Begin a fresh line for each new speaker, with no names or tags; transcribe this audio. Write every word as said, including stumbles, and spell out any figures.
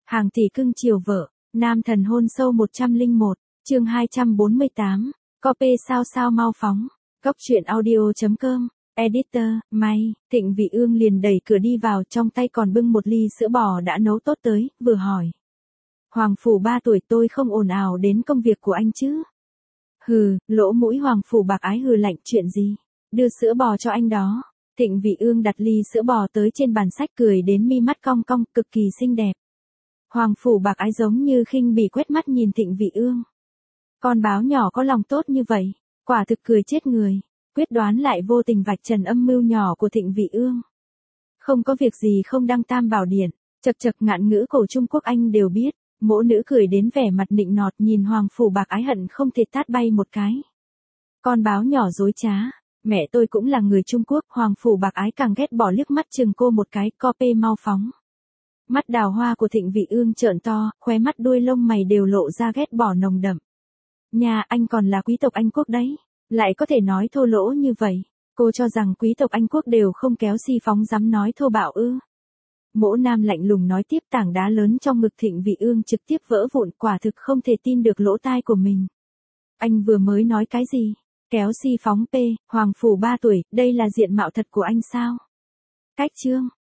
Hàng tỷ cưng chiều vợ, nam thần hôn sâu một trăm lẻ một, chương hai trăm bốn mươi tám, copy sao sao mau phóng, góc truyện audio.com, editor, may, Thịnh Vị Ương liền đẩy cửa đi vào, trong tay còn bưng một ly sữa bò đã nấu tốt tới, vừa hỏi. Hoàng phủ ba tuổi, tôi không ồn ào đến công việc của anh chứ? Hừ, lỗ mũi Hoàng phủ bạc ái hừ lạnh, chuyện gì? Đưa sữa bò cho anh đó. Thịnh Vị Ương đặt ly sữa bò tới trên bàn sách, cười đến mi mắt cong cong, cực kỳ xinh đẹp. Hoàng phủ bạc ái giống như khinh bỉ quét mắt nhìn Thịnh Vị Ương. Con báo nhỏ có lòng tốt như vậy, quả thực cười chết người. Quyết đoán lại vô tình vạch trần âm mưu nhỏ của Thịnh Vị Ương. Không có việc gì không đăng tam bảo điện, chật chật ngạn ngữ cổ Trung Quốc anh đều biết. Mỗ nữ cười đến vẻ mặt nịnh nọt, nhìn Hoàng phủ bạc ái hận không thể tát bay một cái. Con báo nhỏ dối trá, mẹ tôi cũng là người Trung Quốc. Hoàng phủ bạc ái càng ghét bỏ, liếc mắt chừng cô một cái, copy mau phóng. Mắt đào hoa của Thịnh Vị Ương trợn to, khóe mắt đuôi lông mày đều lộ ra ghét bỏ nồng đậm. Nhà anh còn là quý tộc Anh quốc đấy, lại có thể nói thô lỗ như vậy. Cô cho rằng quý tộc Anh quốc đều không kéo si phóng dám nói thô bạo ư? Mỗ nam lạnh lùng nói tiếp, tảng đá lớn trong ngực Thịnh Vị Ương trực tiếp vỡ vụn, quả thực không thể tin được lỗ tai của mình. Anh vừa mới nói cái gì? Kéo si phóng p, Hoàng phủ ba tuổi, đây là diện mạo thật của anh sao? Cách chương,